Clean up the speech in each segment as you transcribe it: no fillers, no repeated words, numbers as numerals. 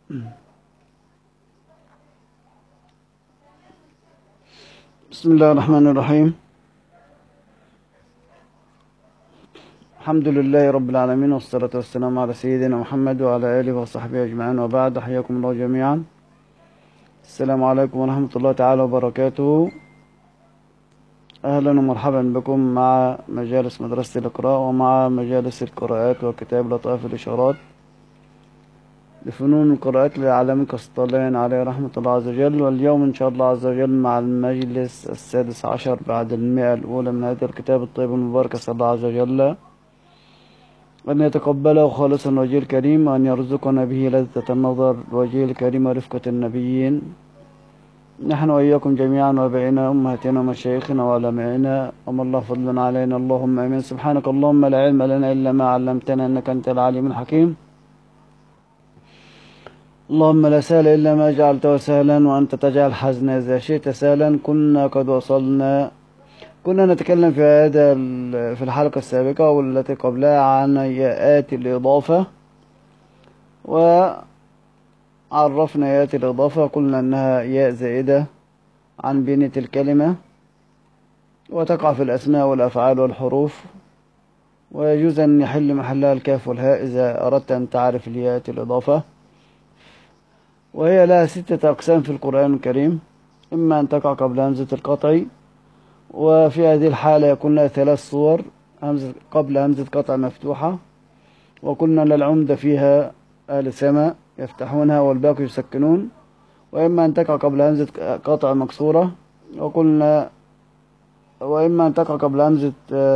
بسم الله الرحمن الرحيم. الحمد لله رب العالمين، والصلاة والسلام على سيدنا محمد وعلى آله وصحبه أجمعين، وبعد. حياكم الله جميعا. السلام عليكم ورحمة الله تعالى وبركاته. أهلا ومرحبا بكم مع مجالس مدرسة الإقراء ومع مجالس القراءات وكتاب لطائف الإشارات لفنون القراءات للعالمي كسطالين عليه رحمة الله عز وجل. واليوم إن شاء الله عز وجل مع المجلس السادس عشر بعد 100 الأولى من هذا الكتاب الطيب المبارك. أسأل الله عز وجل أن يتقبله خالصا وجه الكريم، وأن يرزقنا به لذة النظر وجه الكريم ورفقة النبيين، نحن وإياكم جميعا وبعنا أمهاتنا ومشايخنا وعلمائنا، وما الله فضل علينا. اللهم آمين. سبحانك اللهم لا علم لنا إلا ما علمتنا إنك أنت العليم الحكيم. اللهم لا سهل إلا ما جعلته سهلا، وأنت تجعل الحزن إذا شئت سهلا. كنا نتكلم في الحلقة السابقة والتي قبلها عن ياءات الإضافة، وعرفنا ياءات الإضافة. قلنا أنها ياء زائدة عن بنية الكلمة، وتقع في الأسماء والأفعال والحروف، ويجوز أن يحل محلها الكاف والهاء إذا أردت أن تعرف الياءات الإضافة. وهي لها 6 أقسام في القرآن الكريم: إما أن تقع قبل همزة القطع، وفي هذه الحالة يكون لها 3 صور: قبل همزة قطع مفتوحة، وقلنا للعمدة فيها أهل السماء يفتحونها والباقي يسكنون. وإما أن تقع قبل همزة قطع مكسورة، وإما أن تقع قبل همزة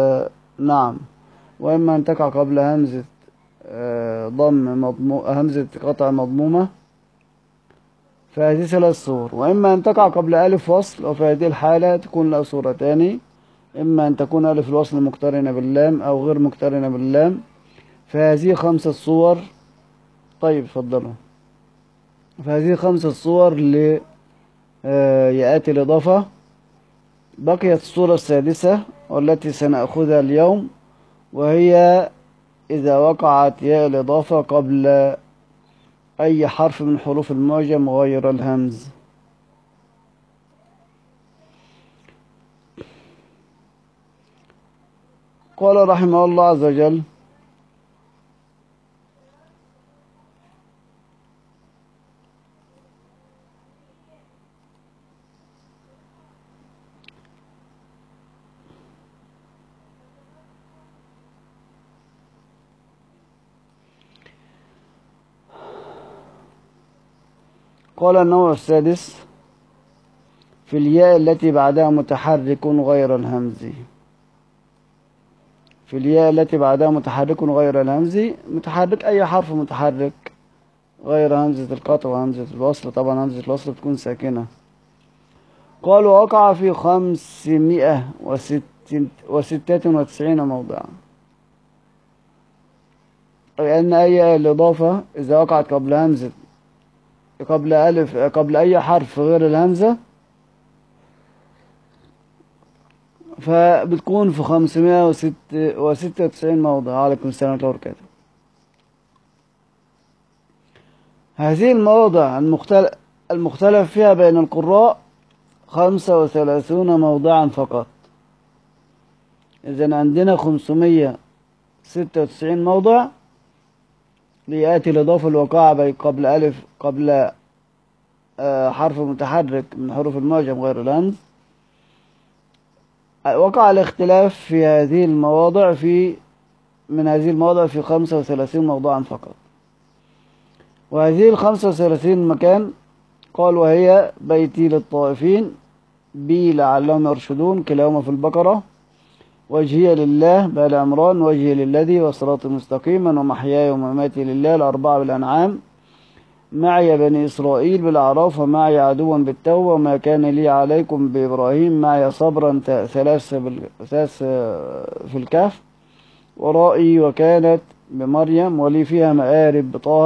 وإما أن تقع قبل همزة همزة قطع مضمومة، فهذه 3 صور. وإما أن تقع قبل ألف وصل، وفي هذه الحالة تكون لها صورتان: إما أن تكون ألف الوصل مقترنة باللام أو غير مقترنة باللام، فهذه 5 صور. طيب اتفضلوا. فهذه 5 صور لياءات الإضافة. بقيت الصورة السادسة والتي سنأخذها اليوم، وهي إذا وقعت ياء الإضافة قبل أي حرف من حروف المعجم غير الهمز. قال رحمه الله عز وجل: قال النوع السادس: في الياء التي بعدها متحرك غير الهمز. في الياء التي بعدها متحرك غير الهمز، متحرك أي حرف متحرك غير همزة القطع وهمزة الوصل. طبعا همزة الوصل بتكون ساكنة. قال: وقع في 596 موضعا. لأن أي الإضافة إذا وقعت قبل همزة قبل أي حرف غير الهمزة، فبتكون في 596 موضع. عليكم السلام ورحمة الله وبركاته. هذه المواضع المختلف فيها بين القراء 35 موضعا فقط. إذن عندنا 596 موضع ليأتي الإضافة الواقعة قبل حرف متحرك من حروف المعجم غير الهمز. وقع الاختلاف في هذه المواضع في 35 موضعا فقط. وهذه 35 مكان قال: وهي بيتي للطائفين، بي لعلهم يرشدون كلاهما في البقرة، وجهي لله بآل عمران، وجهي للذي وصراط مستقيما، ومحياي ومماتي لله الأربعة بالأنعام، معي بني إسرائيل بالأعراف، ومعي عدوا بالتوبة، وما كان لي عليكم بإبراهيم، معي صبرا 3 في الكهف، ورائي وكانت بمريم، ولي فيها مآرب بطه،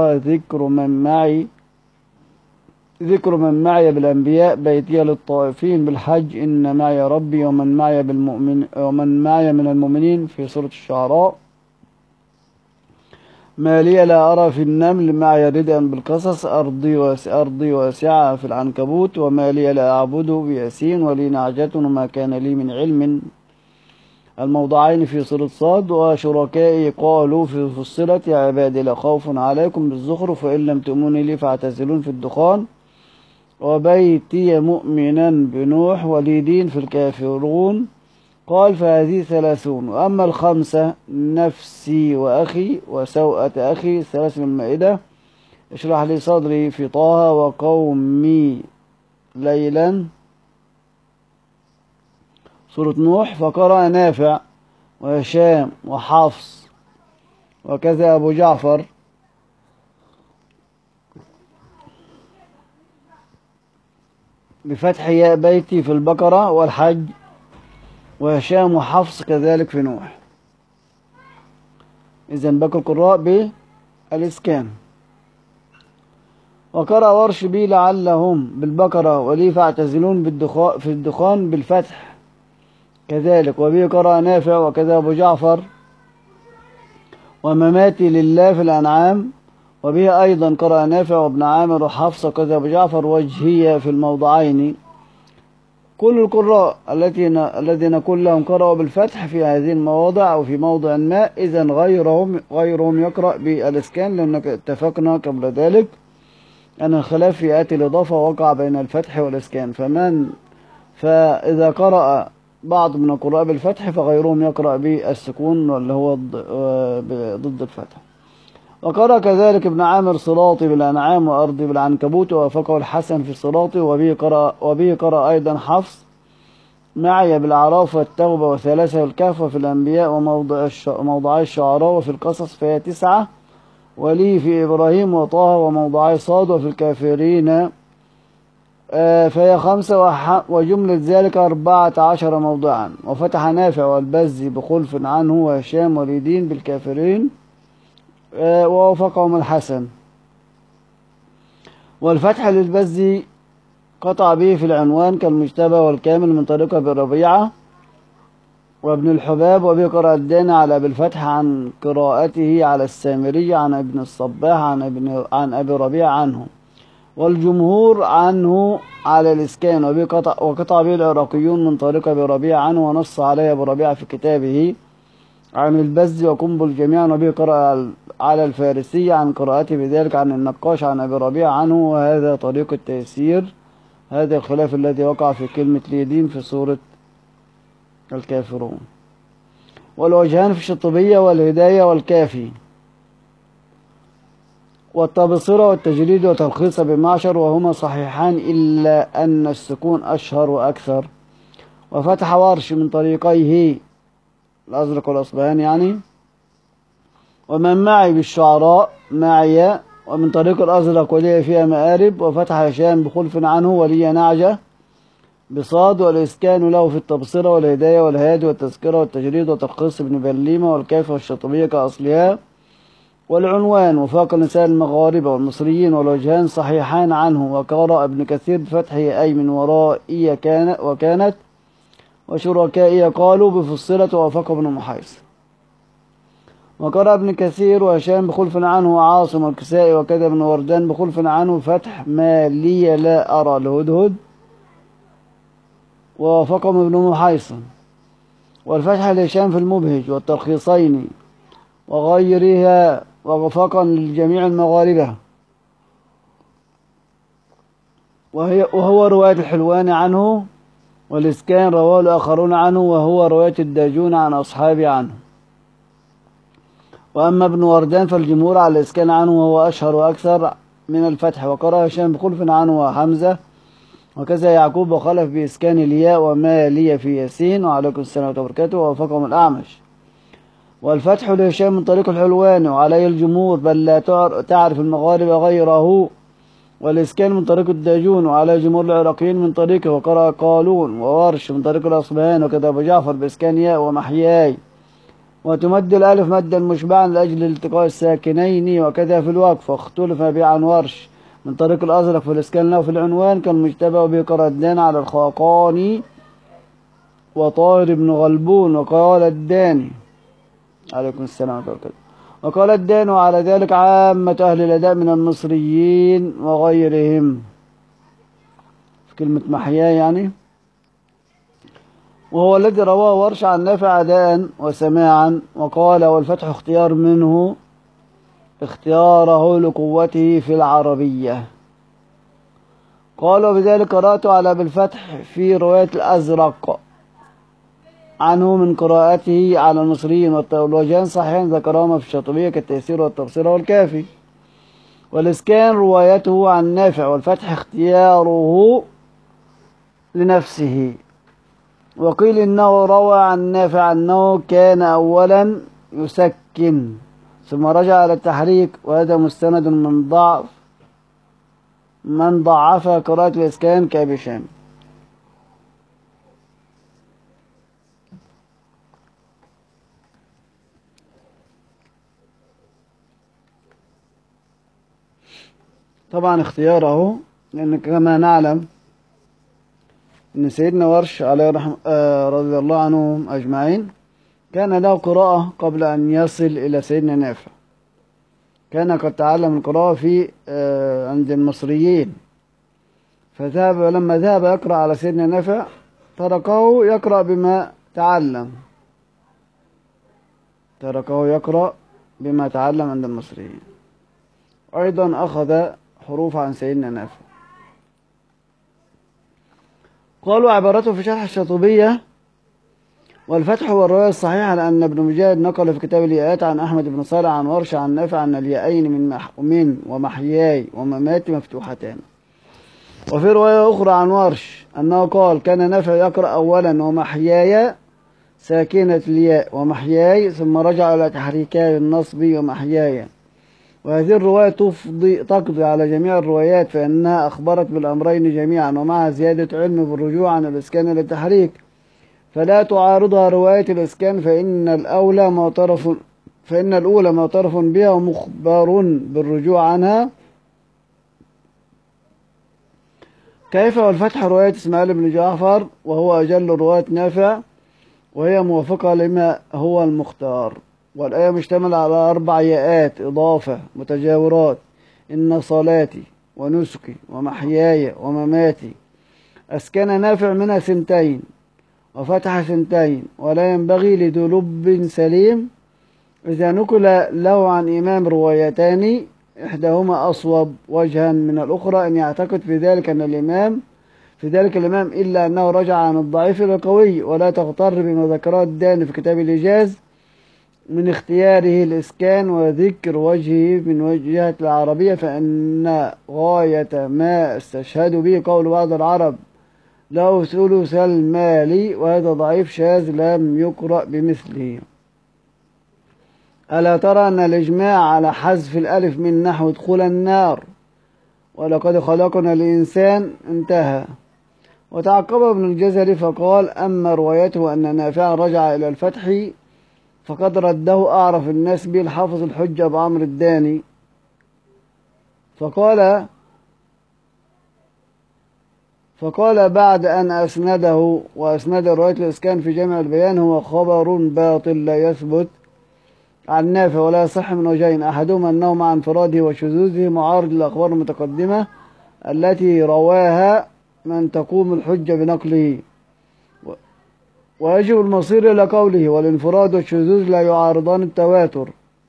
ذكر من معي بالأنبياء، بيتي للطائفين بالحج، إن معي ربي، ومن معي من المؤمنين في سورة الشعراء، ما لي لا أرى في النمل معي ردءا بالقصص، أرضي واسعة في العنكبوت، وما لي لا أعبد بياسين، ولي نعجة وما كان لي من علم. الموضعين في سورة صاد. وشركائي قالوا في فصلت يا عبادي لا خوف عليكم بالزخرف وإن لم تؤمنوا لي فاعتزلون في الدخان. وبيتي مؤمنا بنوح وليدين في الكافرون. قال فهذه 30. وأما الخمسة نفسي وأخي وسوءة أخي 3 من المائدة. اشرح لي صدري في طه وقومي ليلا سورة نوح. فقرأ نافع وهشام وحفص وكذا أبو جعفر بفتح ياء بيتي في البقرة والحج، وهشام وحفص كذلك في نوح. إذن باقي القراء بالإسكان. وقرأ ورش بي لعلهم بالبقرة ولي فاعتزلون في الدخان بالفتح كذلك، وبه قرأ نافع وكذا أبو جعفر. ومماتي لله في الأنعام، وبه أيضا قرأ نافع وابن عامر وحفص وكذا أبو جعفر. وجهية في الموضعين. كل القراء الذين كلهم قرأوا بالفتح في هذه المواضع أو في موضع ما، إذن غيرهم يقرأ بالإسكان، لأنك اتفقنا قبل ذلك أن الخلاف في آتي الإضافة وقع بين الفتح والإسكان، فإذا قرأ بعض من القراء بالفتح فغيرهم يقرأ بالسكون واللي هو ضد الفتح. وقرأ كذلك ابن عامر صراطي بالأنعام وأرضي بالعنكبوت، ووافقه الحسن في صراطي. وبه قرأ أيضا حفص معي بالأعراف والتوبة وثلاثة الكهف وفي الأنبياء وموضعي الشعراء وفي القصص، فهي 9. ولي في إبراهيم وطه وموضعي صاد وفي الكافرين فهي 5. وجملة ذلك 14 موضعا. وفتح نافع والبزي بخلف عنه وهشام وليدين بالكافرين ووافقهم الحسن. والفتح للبزي قطع به في العنوان كالمجتبى والكامل من طريق أبي ربيعة وابن الحباب. وبه قرأ الداني على بالفتح عن قراءته على السامري عن ابن الصباح عن أبي ربيعة عنه، والجمهور عنه على الإسكان. وقطع به العراقيون من طريق أبي ربيعة عنه، ونص عليه أبو ربيعة في كتابه عن البز وقنبل جميعا. وبه قرأ على الفارسي عن قراءته بذلك عن النقاش عن أبي ربيعة عنه، وهذا طريق التيسير. هذا الخلاف الذي وقع في كلمة ليدين في سورة الكافرون. والوجهان في الشطبية والهداية والكافي والتبصرة والتجريد وتلخيص بمعشر، وهما صحيحان إلا أن السكون أشهر وأكثر. وفتح ورش من طريقيه الأزرق والأصبهاني يعني، ومن معي بالشعراء معي ومن طريق الأزرق ولي فيها مآرب. وفتح هشام بخلف عنه ولي نعجة بصاد، والإسكان له في التبصرة والهداية والهادي والتذكرة والتجريد وتلخيص ابن بليمة والكيف والشطبية كأصلها. والعنوان وفاق النساء المغاربة والمصريين والوجهان صحيحان عنه. وقرأ ابن كثير بفتحه أي من ورائي وكانت وشركائي قالوا بفصلة ووافقه ابن محيص. وقرأ ابن كثير وهشام بخلف عنه وعاصم والكسائي وكذا ابن وردان بخلف عنه فتح ما لي لا أرى الهدهد ووافقهم ابن محيص. والفتح لهشام في المبهج والتلخيصين وغيرها ووفاقا للجميع المغاربة. وهو رواية الحلوان عنه، والإسكان رواه الآخرون عنه، وهو رواية الداجون عن أصحابه عنه. وأما ابن وردان فالجمهور على الإسكان عنه، وهو أشهر وأكثر من الفتح. وقرأ هشام بخلف عنه وحمزة وكذا يعقوب وخلف بإسكان الياء وما لي في ياسين وعليكم السلام وبركاته ووافقهم الأعمش. والفتح لهشام من طريق الحلوان وعليه الجمهور، بل لا تعرف المغاربة غيره. والإسكان من طريق الداجون وعلى جمهور العراقيين من طريقه. وقرأ قالون وورش من طريق الأصبهان وكذا أبو جعفر بإسكان ياء ومحياي، وتمد الألف مدا مشبعا لأجل التقاء الساكنين. وكذا في الوقف. واختلف به عن ورش من طريق الأزرق في الإسكان له في العنوان كالمجتبى. وبه قرأ الدان على الخاقاني وطاهر بن غلبون. وقال الداني عليكم السلام ورحمة الله وبركاته وقال الدان على ذلك عامة أهل الأداء من المصريين وغيرهم، في كلمة محيا يعني. وهو الذي رواه ورش عن نافع أداء وسماعا، وقال والفتح اختيار منه اختياره لقوته في العربية. قال وبذلك قرأت على بالفتح في رواية الأزرق عنه من قراءته على المصريين، والوجهان صحيحين ذكرهما في الشاطبية كالتيسير والتبصرة والكافي. والإسكان روايته عن نافع، والفتح اختياره لنفسه. وقيل إنه روى عن نافع أنه كان أولا يسكن ثم رجع إلى التحريك، وهذا مستند من ضعف قراءة الإسكان كأبي شام. طبعا اختياره، لأن كما نعلم أن سيدنا ورش عليه رضي الله عنهم أجمعين كان له قراءة قبل أن يصل إلى سيدنا نافع. كان قد تعلم القراءة في عند المصريين، فذهب لما ذهب يقرأ على سيدنا نافع تركه يقرأ بما تعلم، عند المصريين. أيضا أخذ حروف عن سيدنا نافع. قالوا عبارته في شرح الشاطبية والفتح هو الرواية الصحيحة، لأن ابن مجاهد نقل في كتاب الياءات عن أحمد بن صالح عن ورش عن نافع أن الياءين من ومحياي ومماتي مفتوحتان. وفي رواية أخرى عن ورش أنه قال كان نافع يقرأ أولا ومحياي ساكنة الياء ومحياي، ثم رجع إلى تحريكاي النصب ومحياي. وهذه الرواية تقضي على جميع الروايات، فإنها أخبرت بالأمرين جميعا، ومع زيادة علم بالرجوع عن الإسكان للتحريك، فلا تعارضها رواية الإسكان، فإن الأولى معترف بها ومخبر بالرجوع عنها. كيف والفتح رواية إسماعيل بن جعفر، وهو أجل رواية نافع، وهي موافقة لما هو المختار. والآية مشتملة على 4 ياءات إضافة متجاورات: إن صلاتي ونسكي ومحياي ومماتي. أسكن نافع منها 2 وفتح 2، ولا ينبغي لذو لب سليم إذا نقل له عن إمام روايتان إحداهما أصوب وجها من الأخرى أن يعتقد في ذلك الإمام إلا أنه رجع عن الضعيف إلى القوي، ولا تغتر بما ذكره الداني في كتاب الإيجاز من اختياره الإسكان وذكر وجهه من وجهة العربية، فإن غاية ما استشهد به قول بعض العرب له ثلث المال، وهذا ضعيف شاذ لم يقرأ بمثله. ألا ترى أن الإجماع على حذف الألف من نحو ادخل النار ولقد خلقنا الإنسان انتهى. وتعقب ابن الجزري فقال أما روايته أن نافعا رجع إلى الفتح فقد رده أعرف الناس به الحافظ الحجة أبو عمرو الداني، فقال بعد أن أسنده وأسند رواية الإسكان في جامع البيان هو خبر باطل لا يثبت عن نافع ولا يصح من وجهين: أحدهما أنه مع انفراده وشذوذه معارض للأخبار المتقدمة التي رواها من تقوم الحجة بنقله، ويجب المصير إلى قوله والانفراد والشذوذ لا يعارضان التواتر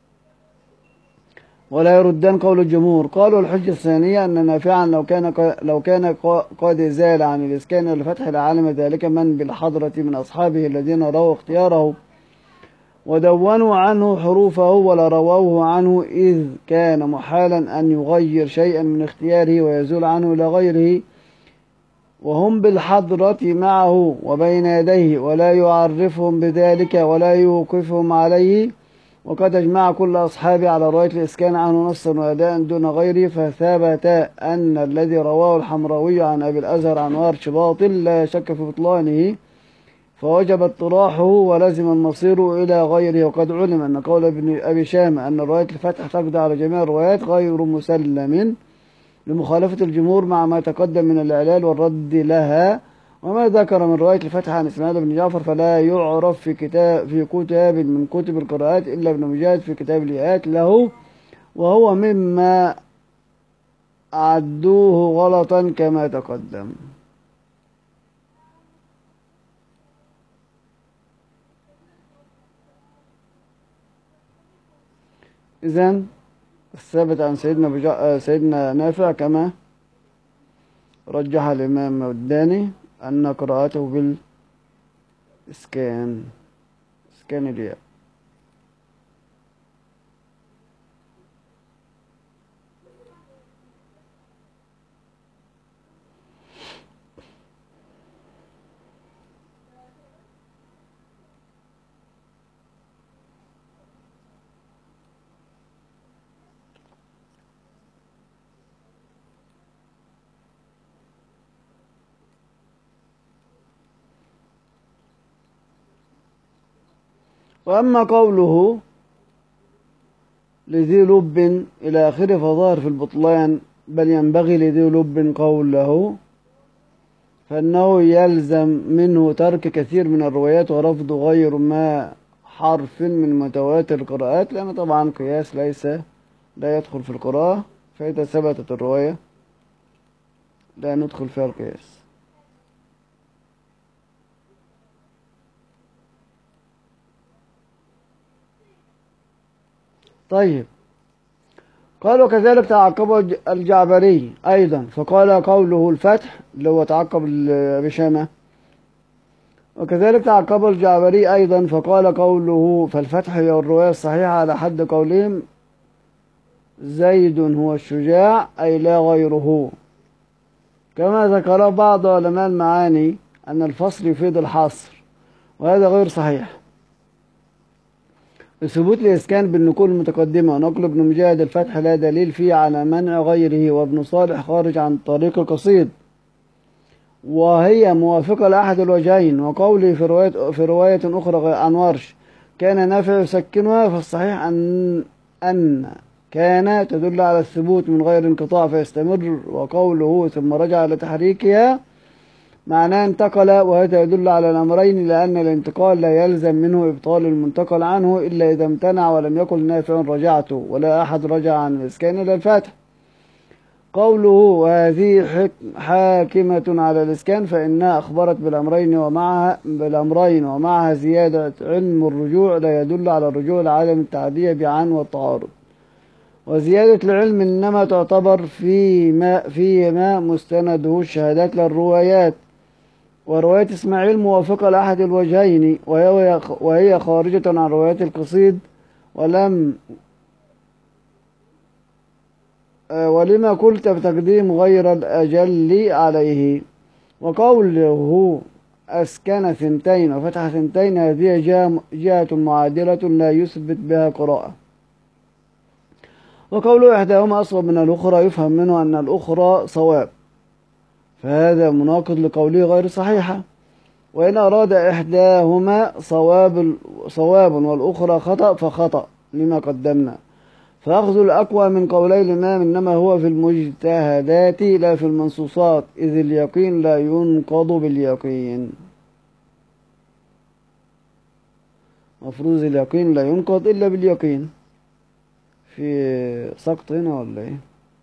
ولا يردان قول الجمهور. قالوا الحجة الثانية أن نافعا لو كان قد زال عن الإسكان والفتح لعلم ذلك من بالحضرة من أصحابه الذين رووا اختياره ودونوا عنه حروفه ولا رووه عنه، إذ كان محالا أن يغير شيئا من اختياره ويزول عنه إلى غيره وهم بالحضرة معه وبين يديه، ولا يعرفهم بذلك ولا يوقفهم عليه. وقد اجمع كل أصحابه على رواية الإسكان عنه نصا وأداء دون غيره، فثبت أن الذي رواه الحمراوي عن أبي الأزهر عن ورش باطل لا شك في بطلانه، فوجب اطراحه ولزم المصير إلى غيره. وقد علم أن قول ابن أبي شامة أن رواية الفتح تقضي على جميع الروايات غير مسلم لمخالفة الجمهور مع ما تقدم من الإعلال والرد لها، وما ذكر من رواية الفتح عن إسماعيل بن جعفر فلا يعرف في كتاب من كتب القراءات إلا ابن مجاهد في كتاب الياءات له، وهو مما عدوه غلطا كما تقدم. إذن الثابت عن سيدنا نافع كما رجح الإمام الداني أن قراءته بالإسكان، إسكان الياء. وأما قوله لذي لب إلى آخره فظاهر في البطلان، بل ينبغي لذي لب قوله، فإنه يلزم منه ترك كثير من الروايات ورفض غير ما حرف من متواتر القراءات، لأن طبعا قياس لا يدخل في القراءة، فإذا ثبتت الرواية لا ندخل فيها القياس. طيب، قال وكذلك تعقب الجعبري أيضا فقال قوله الفتح اللي هو تعقب بشامة، وكذلك تعقب الجعبري أيضا فقال قوله فالفتح هي الرواية الصحيحة على حد قولهم زيد هو الشجاع أي لا غيره، كما ذكر بعض علماء المعاني أن الفصل يفيد الحصر، وهذا غير صحيح. ثبوت الإسكان بالنقول المتقدمة ونقل ابن مجاهد الفتح لا دليل فيه على منع غيره، وابن صالح خارج عن طريق القصيد، وهي موافقة لأحد الوجهين. وقوله في رواية أخرى عن ورش كان نافع يسكنها، فالصحيح أن كان تدل على الثبوت من غير انقطاع فيستمر، وقوله ثم رجع لتحريكها معناه انتقل، وهذا يدل على الأمرين، لأن الانتقال لا يلزم منه إبطال المنتقل عنه إلا إذا امتنع ولم يقل نافع رجعت، ولا أحد رجع عن الإسكان إلى الفتح. قوله وهذه حاكمة على الإسكان فإنها أخبرت بالأمرين ومعها زيادة علم الرجوع لا يدل على الرجوع لعدم التعدية بعن والتعارض، وزيادة العلم إنما تعتبر فيما مستنده الشهادات للروايات، ورواية إسماعيل موافقة لأحد الوجهين، وهي خارجة عن روايات القصيد، ولما قلت بتقديم غير الأجل عليه. وقوله أسكن ثنتين وفتح ثنتين هذه جهة معادلة لا يثبت بها قراءة. وقوله إحداهما أصوب من الأخرى يفهم منه أن الأخرى صواب، فهذا مناقض لقوله غير صحيحة. وإن أراد إحداهما صواب والأخرى خطأ فخطأ لما قدمنا، فأخذ الأقوى من قولي الإمام إنما هو في المجتهدات لا في المنصوصات، إذ اليقين لا ينقض باليقين. مفروض اليقين لا ينقض إلا باليقين. في سقط هنا ولا إيه؟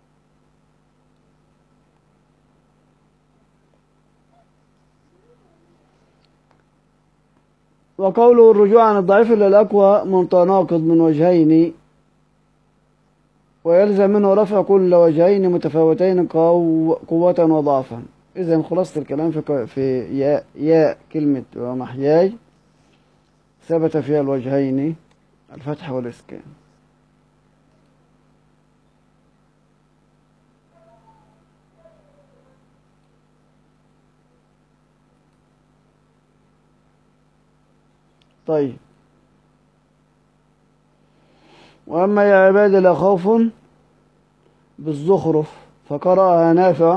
وقوله الرجوع عن الضعيف إلى الأقوى متناقض من وجهين، ويلزم منه رفع كل وجهين متفاوتين قوة وضعفا. إذن خلاصة الكلام في ياء كلمة ومحياي ثبت فيها الوجهين الفتح والإسكان. طيب، وأما يا عبادي لا خوف بالزخرف فقرأها نافع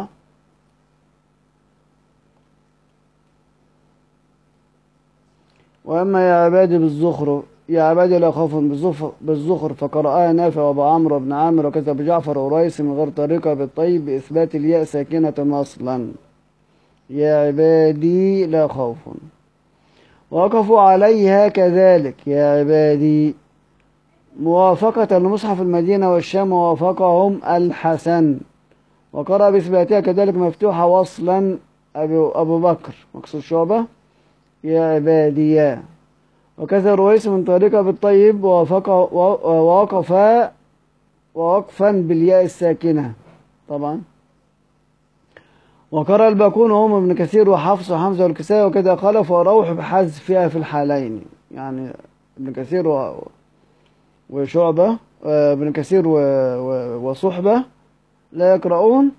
وأما يا عبادي لا خوف بالزخرف فقرأها نافع وأبو عمرو بن عامر وكتب جعفر وريس من غير طريقة بالطيب بإثبات الياء ساكنة أصلا، يا عبادي لا خوف. وقفوا عليها كذلك يا عبادي، موافقة لمصحف المدينة والشام، ووافقهم الحسن. وقرأ بإثباتها كذلك مفتوحة وصلا أبو بكر مقصود شعبة يا عبادي. وكذا رويس من طريقة بالطيب ووقفا بالياء الساكنة طبعا. وقرأ الباقون وهم ابن كثير وحفص وحمزة والكسائي وكذا خلف وروح بحذفها في الحالين. يعني ابن كثير وشعبة، ابن كثير وصحبة لا يقرؤون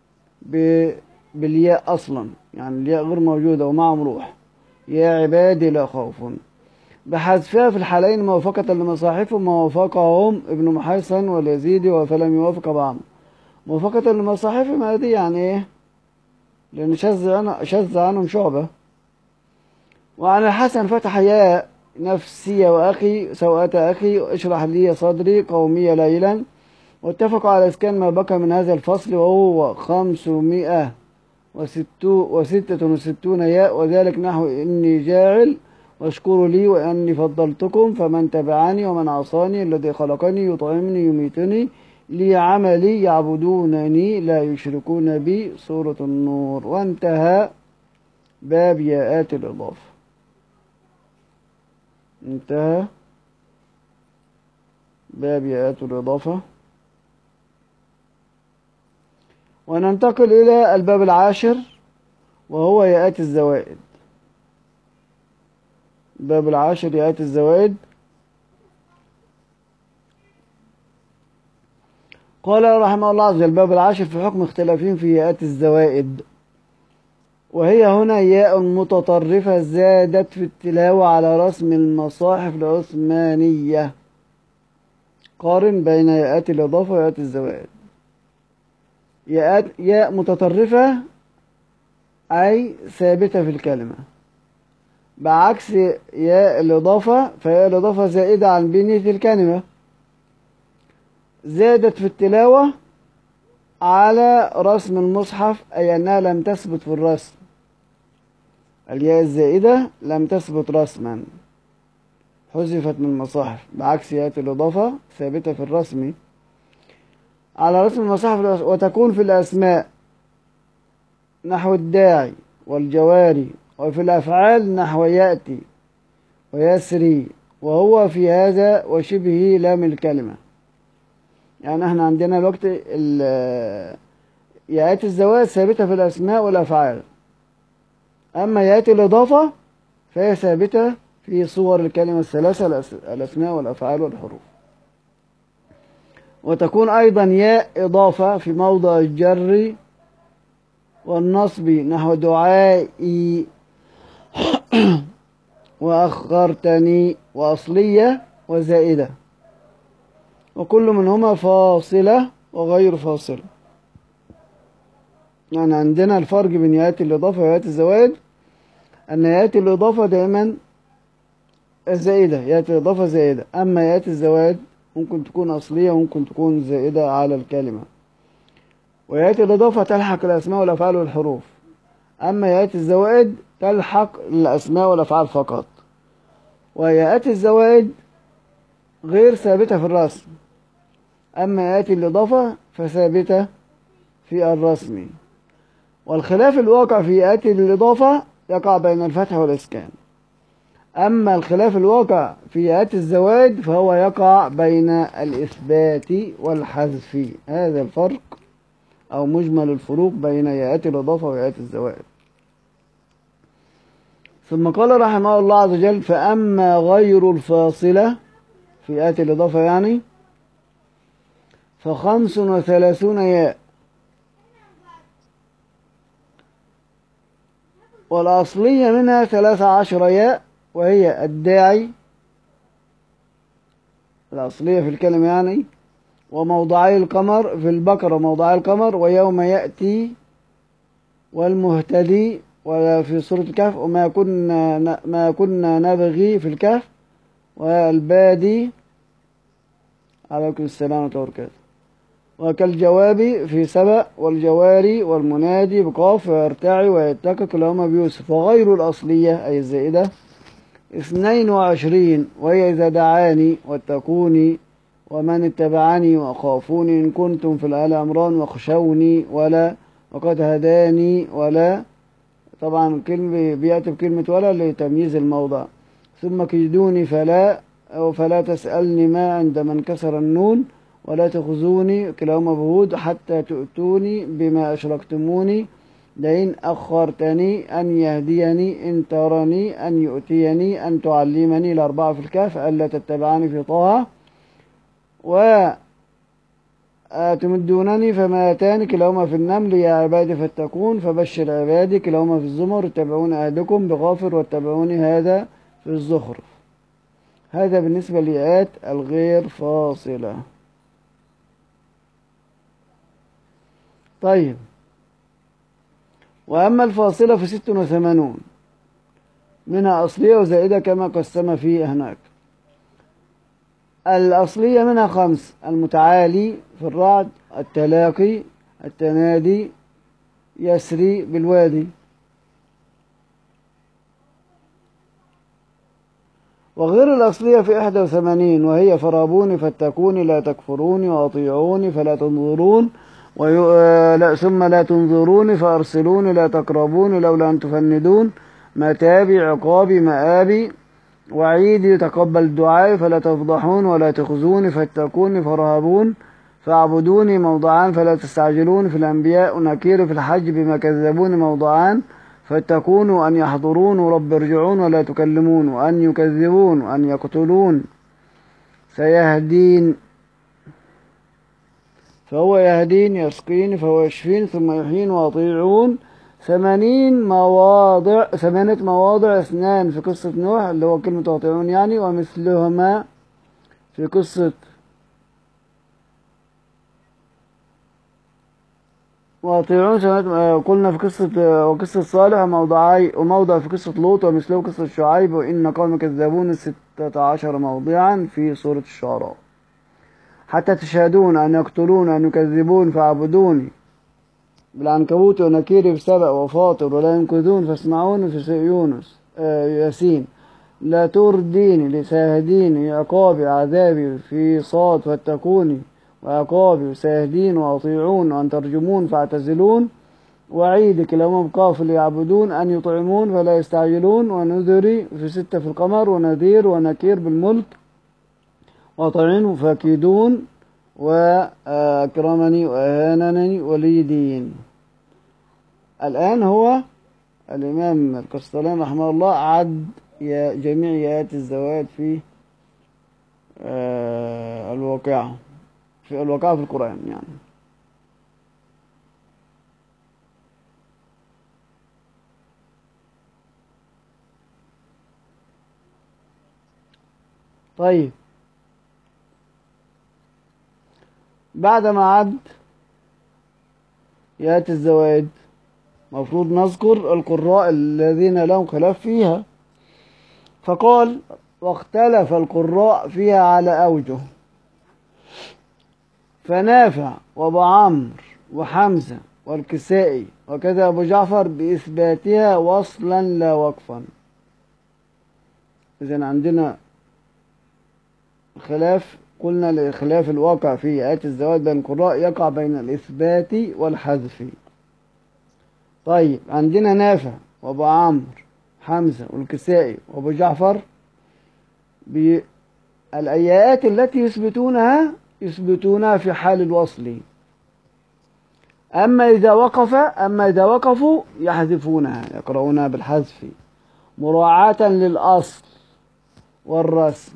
بالياء أصلا، يعني الياء غير موجودة ومعهم روح يا عبادي لا خوف، بحذفها في الحالين موافقة لمصاحفهم. موافقهم ابن محيصن واليزيدي فلم يوافق بعض. موافقة لمصاحفهم هذه يعني ايه؟ لأن شذ عنهم شعبة. وعن الحسن فتح يا نفسي وأخي سوءة أخي اشرح لي صدري قومي ليلا. واتفقوا على إسكان ما بقى من هذا الفصل وهو 566 ياء، وذلك نحو إني جاعل واشكروا لي وأني فضلتكم فمن تبعني ومن عصاني الذي خلقني يطعمني يميتني لي عملي يعبدونني لا يشركون بي. سورة النور. وانتهى باب ياءات الإضافة. انتهى باب ياءات الإضافة. وننتقل إلى الباب العاشر وهو ياءات الزوائد. الباب العاشر ياءات الزوائد. قال رحمه الله عز وجل: الباب العاشر في حكم اختلافين في ياءات الزوائد، وهي هنا ياء متطرفة زادت في التلاوة على رسم المصاحف العثمانية. قارن بين ياءات الإضافة وياءات الزوائد. ياء متطرفة أي ثابتة في الكلمة، بعكس ياء الإضافة فياء الإضافة زائدة عن بنية الكلمة. زادت في التلاوة على رسم المصحف أي أنها لم تثبت في الرسم. الياء الزائدة لم تثبت رسما، حذفت من المصاحف، بعكس ياء الإضافة ثابتة في الرسم على رسم المصاحف. وتكون في الأسماء نحو الداعي والجواري، وفي الأفعال نحو يأتي ويسري، وهو في هذا وشبهه لام الكلمة. يعني احنا عندنا الوقت ياءات الزوائد ثابتة في الأسماء والأفعال، أما ياءات الإضافة فهي ثابتة في صور الكلمة الثلاثة الأسماء والأفعال والحروف. وتكون أيضا ياء إضافة في موضع الجر والنصب نحو دعائي وأخرتني، وأصلية وزائدة، وكل منهما فاصلة وغير فاصلة. يعني عندنا الفرق بين ياءات الإضافة وياءات الزوائد أن ياءات الإضافة دائما زائدة، ياءات الإضافة زائدة، أما ياءات الزوائد ممكن تكون أصلية وممكن تكون زائدة على الكلمة. وياءات الإضافة تلحق الأسماء والأفعال والحروف، أما ياءات الزوائد تلحق الأسماء والأفعال فقط. وياءات الزوائد غير ثابتة في الرسم، أما ياءات الإضافة فثابتة في الرسم. والخلاف الواقع في ياءات الإضافة يقع بين الفتح والإسكان، أما الخلاف الواقع في ياءات الزوائد فهو يقع بين الإثبات والحذف. هذا الفرق أو مجمل الفروق بين ياءات الإضافة وياءات الزوائد. ثم قال رحمه الله عز وجل: فأما غير الفاصلة في ياءات الإضافة يعني 35 ياء، والأصلية منها 13 ياء، وهي الداعي الأصلية في الكلمة يعني، وموضعي القمر في البقرة موضعي القمر، ويوم يأتي، والمهتدي، وفي سورة الكهف، ما كنا نبغي في الكهف، والبادي عليكم السلام ورحمة الله وبركاته، وكالجواب في سبأ، والجواري والمنادي بقاف ويرتعي ويتكى كلاهما بيوسف. وغير الأصلية أي الزائدة 22، وهي إذا دعاني واتقوني ومن اتبعني وخافوني إن كنتم في الآل أمران واخشوني ولا وقد هداني ولا. طبعا كلمة بيأتي بكلمة ولا لتمييز الموضع. ثم كيدوني فلا، أو فلا تسألني ما عند من كسر النون، ولا تخزوني كلاهما بهود، حتى تؤتوني بما أشركتموني، لئن أخرتني أن يهديني، إن ترني أن يؤتيني، أن تعلمني. الأربعة في الكهف، ألا تتبعني في طه، وتمدونني فما أتاني كلاهما في النمل، يا عبادي فاتقون، فبشر عبادي كلاهما في الزمر، اتبعون أهلكم بغافر واتبعوني، هذا في الزخرف. هذا بالنسبة لآيات الغير فاصلة. طيب، وأما الفاصلة في 86، منها أصلية وزائدة كما قسم فيه هناك. الأصلية منها 5: المتعالي في الرعد، التلاقي، التنادي، يسري بالوادي. وغير الأصلية في 81، وهي فرابوني فاتقوني لا تكفروني، وأطيعوني فلا تنظرون، ثم لا تنظروني فأرسلوني لا تقربوني لولا أن تفندون، متابي عقابي مآبي، وعيدي تقبل دعائي فلا تفضحون ولا تخزوني، فاتقوني فرهبون، فاعبدوني موضعان فلا تستعجلون. في الأنبياء نكير، في الحج بما كذبوني موضعان، فاتقون وأن يحضرون، ورب ارجعون ولا تكلمون، وأن يكذبون وأن يقتلون. سيهدين فهو يهدين، يسقين فهو يشفين، ثم يحيين. وأطيعون 8 مواضع، 2 في قصة نوح اللي هو كلمة أطيعون يعني، ومثلهما في قصة وأطيعون. قلنا في وقصة صالح وموضع في قصة لوط، ومثله قصة شعيب، وإن قوم كذبون 16 موضعا في سورة الشعراء. حتى تشهدون أن يقتلون أن يكذبون فاعبدوني بالعنكبوت، ونكير في سبأ وفاطر، ولا ينقذون فاسمعون في يونس ياسين. لا ترديني لساهديني، عقابي عذابي في صاد، فاتقوني وعقابي وساهدين، وأطيعون، وأن ترجمون فاعتزلون، وعيد كلاهما بقاف ليعبدون، أن يطعمون فلا يستعجلون، ونذري في 6 في القمر، ونذير ونكير بالملك، وطعن فاكيدون، وأكرمني وأهانني ولي دين. الآن هو الإمام القسطلاني رحمه الله عد جميع آيات الزواج في الواقعة في القرآن يعني. طيب، بعدما عد آيات الزواج مفروض نذكر القراء الذين لهم خلاف فيها. فقال: واختلف القراء فيها على أوجه، فنافع وابو عمرو وحمزة والكسائي وكذا أبو جعفر بإثباتها وصلا لا وقفا. إذن عندنا خلاف، قلنا لخلاف الواقع في آيات الزواج بين القراء يقع بين الإثبات والحذف. طيب، عندنا نافع وابو عمرو حمزة والكسائي وابو جعفر بالآيات التي يثبتونها في حال الوصل. أما إذا وقفوا يحذفونها، يقرؤونها بالحذف مراعاة للأصل والرسم.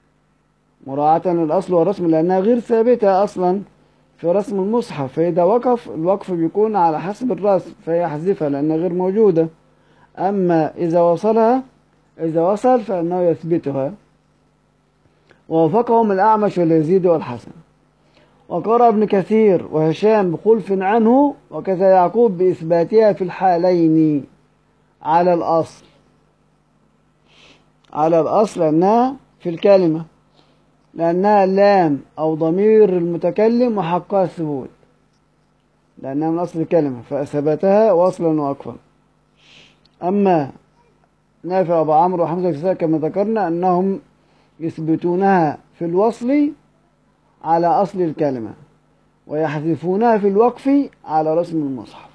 لأنها غير ثابتة أصلا في رسم المصحف، فإذا وقف الوقف بيكون على حسب الرسم فيحذفها لأنها غير موجودة. أما إذا وصل فإنه يثبتها. ووافقهم الأعمش واليزيد والحسن. وقرأ ابن كثير وهشام بخلف عنه، وكذا يعقوب بإثباتها في الحالين على الأصل أنها في الكلمة. لأنها لام أو ضمير المتكلم وحقها الثبوت، لأنها من أصل الكلمة فأثبتها وصلا ووقفا. أما نافع وأبو عمرو وحمزة والكسائي كما ذكرنا أنهم يثبتونها في الوصل على أصل الكلمة ويحذفونها في الوقف على رسم المصحف.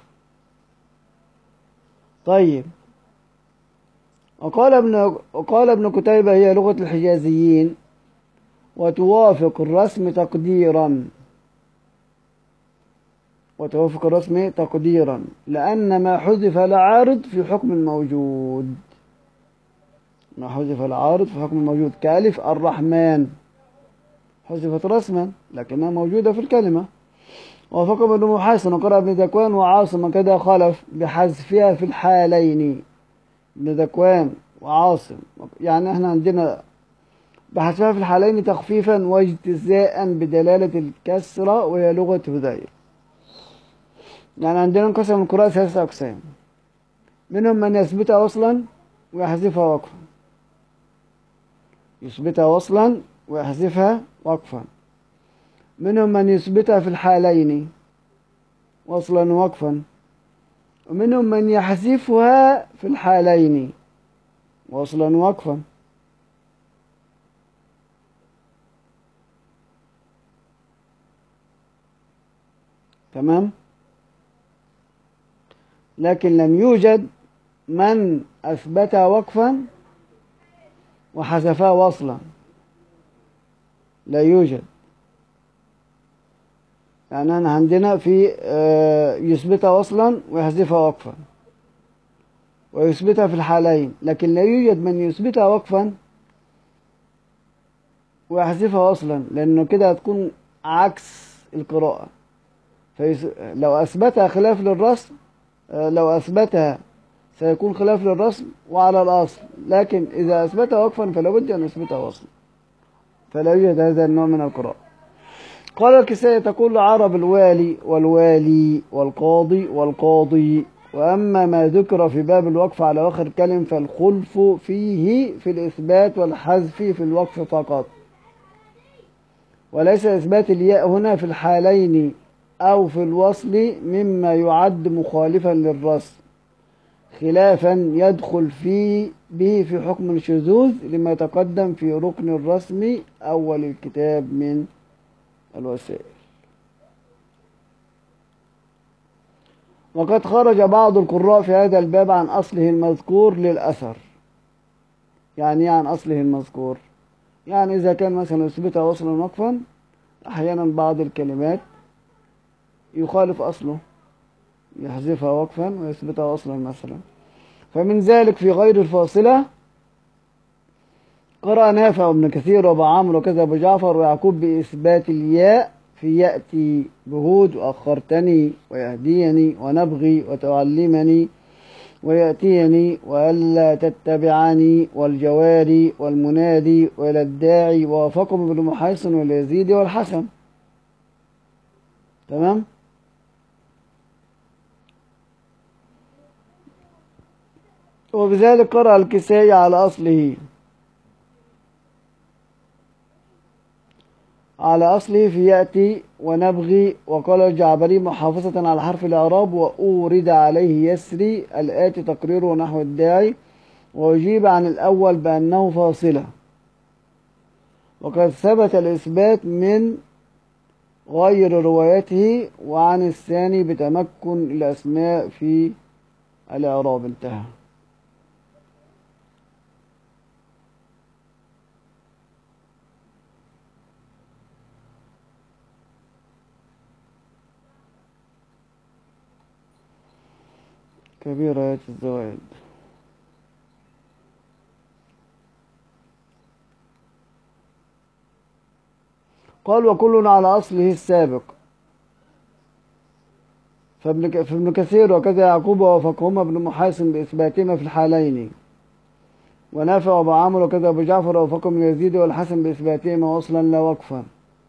طيب، وقال ابن قتيبة هي لغة الحجازيين وتوافق الرسم تقديرا لأن ما حذف العارض في حكم الموجود. ما حذف العارض في حكم الموجود كألف الرحمن حذفت رسما لكنها موجودة في الكلمة. وفق ابن محيصن وقرأ ابن ذكوان وعاصم كذا خلف بحذفها في الحالين. ابن ذكوان وعاصم يعني احنا عندنا بحذفها في الحالين تخفيفا واجتزاء بدلالة الكسرة وهي لغة هذيل. يعني عندنا انقسم القراء 3 أقسام، منهم من يثبتها وصلا ويحذفها وقفا، يثبتها وصلا ويحذفها وقفا. منهم من يثبتها في الحالين وصلا ووقفا، ومنهم من يحذفها في الحالين وصلا ووقفا. تمام. لكن لم يوجد من أثبتها وقفا وحذفها وصلا، لا يوجد. يعني أنا عندنا في يثبتها وصلا ويحذفها وقفا ويثبتها في الحالين، لكن لا يوجد من يثبتها وقفا ويحذفها وصلا، لأنه كده هتكون عكس القراءة. لو أثبتها خلاف للرسم، لو أثبتها سيكون خلاف للرسم وعلى الأصل، لكن إذا أثبتها وقفا فلا بد أن يثبتها وصلا، فلا يوجد هذا النوع من القراءة. قال الكسائي تقول عرب الوالي والوالي والقاضي والقاضي. وأما ما ذكر في باب الوقف على آخر كلم فالخلف فيه في الإثبات والحذف في الوقف فقط، وليس إثبات الياء هنا في الحالين أو في الوصل مما يعد مخالفا للرسم، خلافا يدخل به في حكم الشذوذ لما تقدم في ركن الرسم أول الكتاب من الوسائل. وقد خرج بعض القراء في هذا الباب عن أصله المذكور للأثر. يعني عن أصله المذكور، يعني إذا كان مثلا يثبتها وصلا وقفا، أحيانا بعض الكلمات يخالف أصله يحذفها وقفا ويثبتها وصلا مثلا. فمن ذلك في غير الفاصلة قرأ نافع وابن كثير وابو عمرو وكذا ابو جعفر ويعقوب بإثبات الياء في يأتي بهود وأخرتني ويهديني ونبغي وتعلمني ويأتيني وألا تتبعني والجواري والمنادي وإلى الداعي. ووافقهم ابن محيصن واليزيدي والحسن. تمام. وبذلك قرأ الكسائي على أصله في يأتي ونبغي. وقال الجعبري محافظة على حرف الإعراب وأورد عليه يسري الآتي تقريره نحو الداعي، ويجيب عن الأول بأنه فاصلة. وقد ثبت الإثبات من غير روايته وعن الثاني بتمكن الأسماء في الإعراب. انتهى. كبير آيات الزوائد. قال وكل على أصله السابق. فابن كثير وكذا يعقوب ووافقهما ابن محيصن بإثباتهما في الحالين، ونافع وابو عمرو وكذا ابو جعفر ووافقهم يزيد والحسن بإثباتهما وصلا لا وقفا،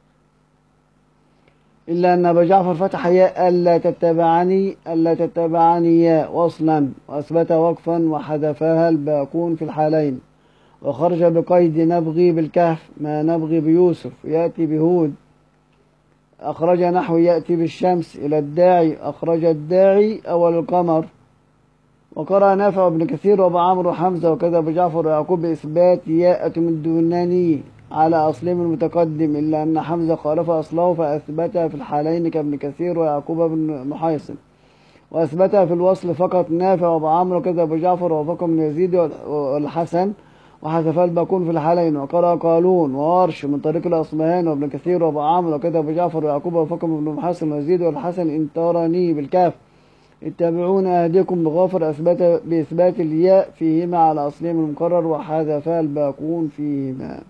إلا أن أبا جعفر فتح ياء ألا تتبعني ياء وصلا وأثبت وقفا وحذفها الباقون في الحالين. وخرج بقيد نبغي بالكهف ما نبغي بيوسف يأتي بهود. أخرج نحو يأتي بالشمس إلى الداعي أخرج الداعي أول القمر. وقرأ نافع بن كثير وأبو عمرو وحمزة وكذا أبو جعفر ويعقوب بإثبات ياء أتمدونني على أصلهم المتقدم إلا أن حمزة خالف أصله فأثبتها في الحالين كابن كثير ويعقوب بن محيصن، وأثبتها في الوصل فقط نافع وأبو عمرو وكذا أبو جعفر ووافقه من يزيد والحسن وحذف الباقون في الحالين. وقرأ قالون وورش من طريق الأصبهاني وابن كثير وأبو عمرو وكذا أبو جعفر ويعقوب ووافقه من محيصن ويزيد والحسن إن تراني بالكاف اتبعون أهديكم بغافر أثبت بإثبات الياء فيهما على أصلهم المقرر وحذف الباقون فيهما.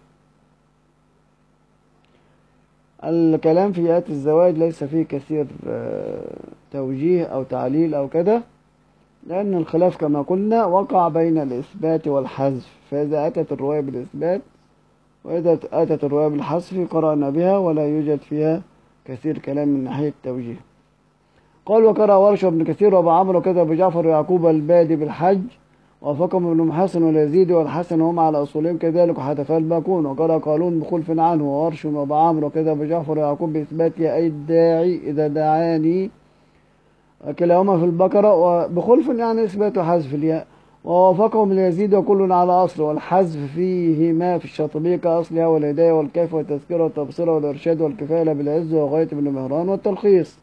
الكلام في آيات الزواج ليس فيه كثير توجيه أو تعليل أو كذا، لأن الخلاف كما قلنا وقع بين الإثبات والحذف، فإذا أتت الرواية بالإثبات وإذا أتت الرواية بالحذف قرأنا بها ولا يوجد فيها كثير كلام من ناحية التوجيه. قال وقرأ ورش وابن كثير وابو عمرو وكذا ابو جعفر ويعقوب البادي بالحج ووافقهم ابن محسن واليزيدي والحسن وهم على اصولهم كذلك وحذف الباقون. وقرأ قالون بخلف عنه وورش وابو عمرو وكذا ابو جعفر ويعقوب باثبات ياء الداعي اذا دعاني كلاهما في البقرة وبخلف يعني اثبات وحذف الياء. ووافقهم اليزيد وكل على اصل والحذف فيهما في الشاطبية كاصلها والهداية والكيف والتذكرة والتبصرة والارشاد والكفاية بالعز وغاية ابن مهران والتلخيص.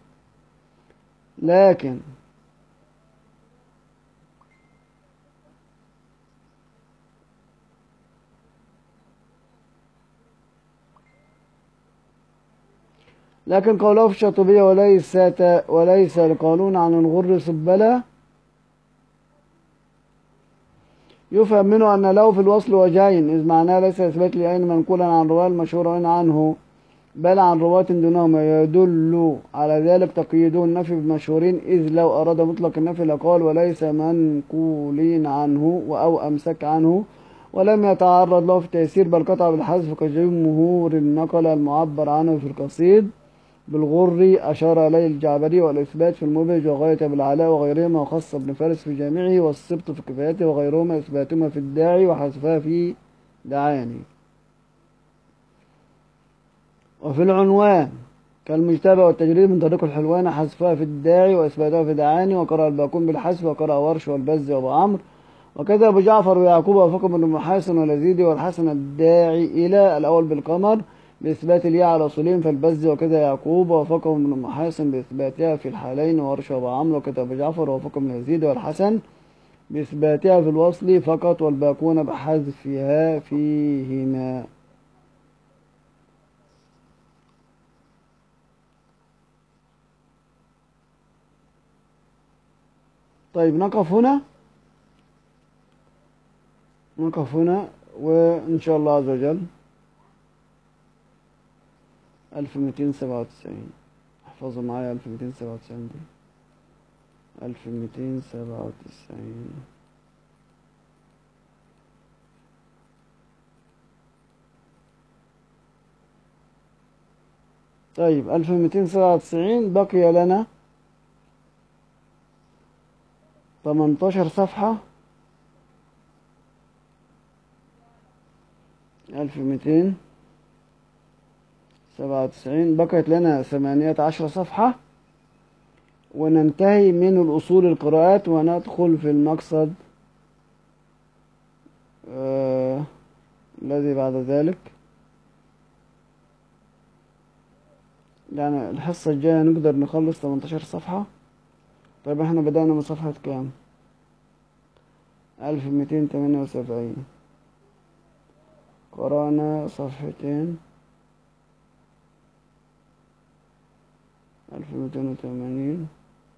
لكن قوله في الشاطبية وليس القانون عن الغر سبلة يفهم منه أن له في الوصل وجهين، إذ معناه ليس إثبات لأين منقولا عن رواة المشهورين عنه بل عن رواة دونهم، يدل على ذلك تقييدون النفي بمشهورين، إذ لو أراد مطلق النفي لقال وليس منقولين عنه أو أمسك عنه ولم يتعرض له في التيسير بل قطع بالحذف كجمهور النقل المعبر عنه في القصيد بالغر أشار إليه الجعبري والإثبات في المبهج وغاية بالعلاء وغيرهما وخص ابن فارس في جامعه والسبط في كفايته وغيرهما إثباتهما في الداعي وحذفها في دعاني. وفي العنوان كالمجتبى والتجريد من طريق الحلوان حذفها في الداعي وإثباتها في دعاني. وقرأ الباقون بالحذف وقرأ ورش والبز وأبو عمرو وكذا أبو جعفر ويعقوب وفقه بن محاسن واليزيدي والحسن الداعي إلى الأول بالقمر بإثبات الياء على أصولهم فالبز وكذا يعقوب ووافقه ابن محاسن بإثباتها في الحالين وورش وأبو عمرو وكذا أبو جعفر ووافقه ابن يزيد والحسن بإثباتها في الوصل فقط والباقون بحذفها فيهما. طيب نقف هنا وإن شاء الله عز وجل 1297 احفظوا معايا 1297 دي 1297. طيب 1297 بقي لنا 18 صفحة. 1297 بقيت لنا 18 صفحة وننتهي من الأصول القراءات وندخل في المقصد الذي بعد ذلك. يعني الحصة الجاية نقدر نخلص 18 صفحة. طيب احنا بدأنا من صفحة كام؟ 1278 قرأنا صفحتين 1280.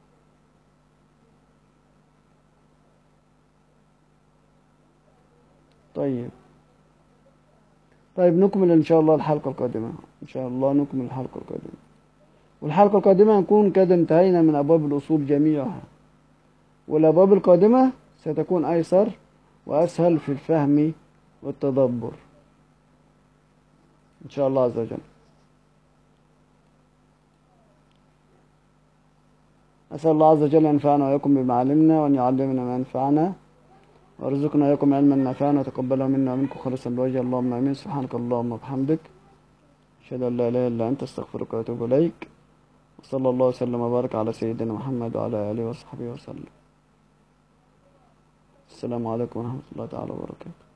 طيب نكمل إن شاء الله الحلقة القادمة. إن شاء الله نكمل الحلقة القادمة، والحلقة القادمة نكون كده انتهينا من أبواب الأصول جميعها، والأبواب القادمة ستكون أيسر وأسهل في الفهم والتدبر إن شاء الله عز وجل. أسأل الله عز وجل أن ينفعنا وإياكم بما علمنا وأن يعلمنا ما ينفعنا وارزقنا إياكم علما نافعا وتقبله منا ومنكم خالصا لوجه، اللهم آمين. سبحانك اللهم وبحمدك، أشهد أن لا إله إلا أنت، أستغفرك وأتوب إليك. وصلى الله وسلم وبارك على سيدنا محمد وعلى آله وصحبه وسلم. السلام عليكم ورحمة الله تعالى وبركاته.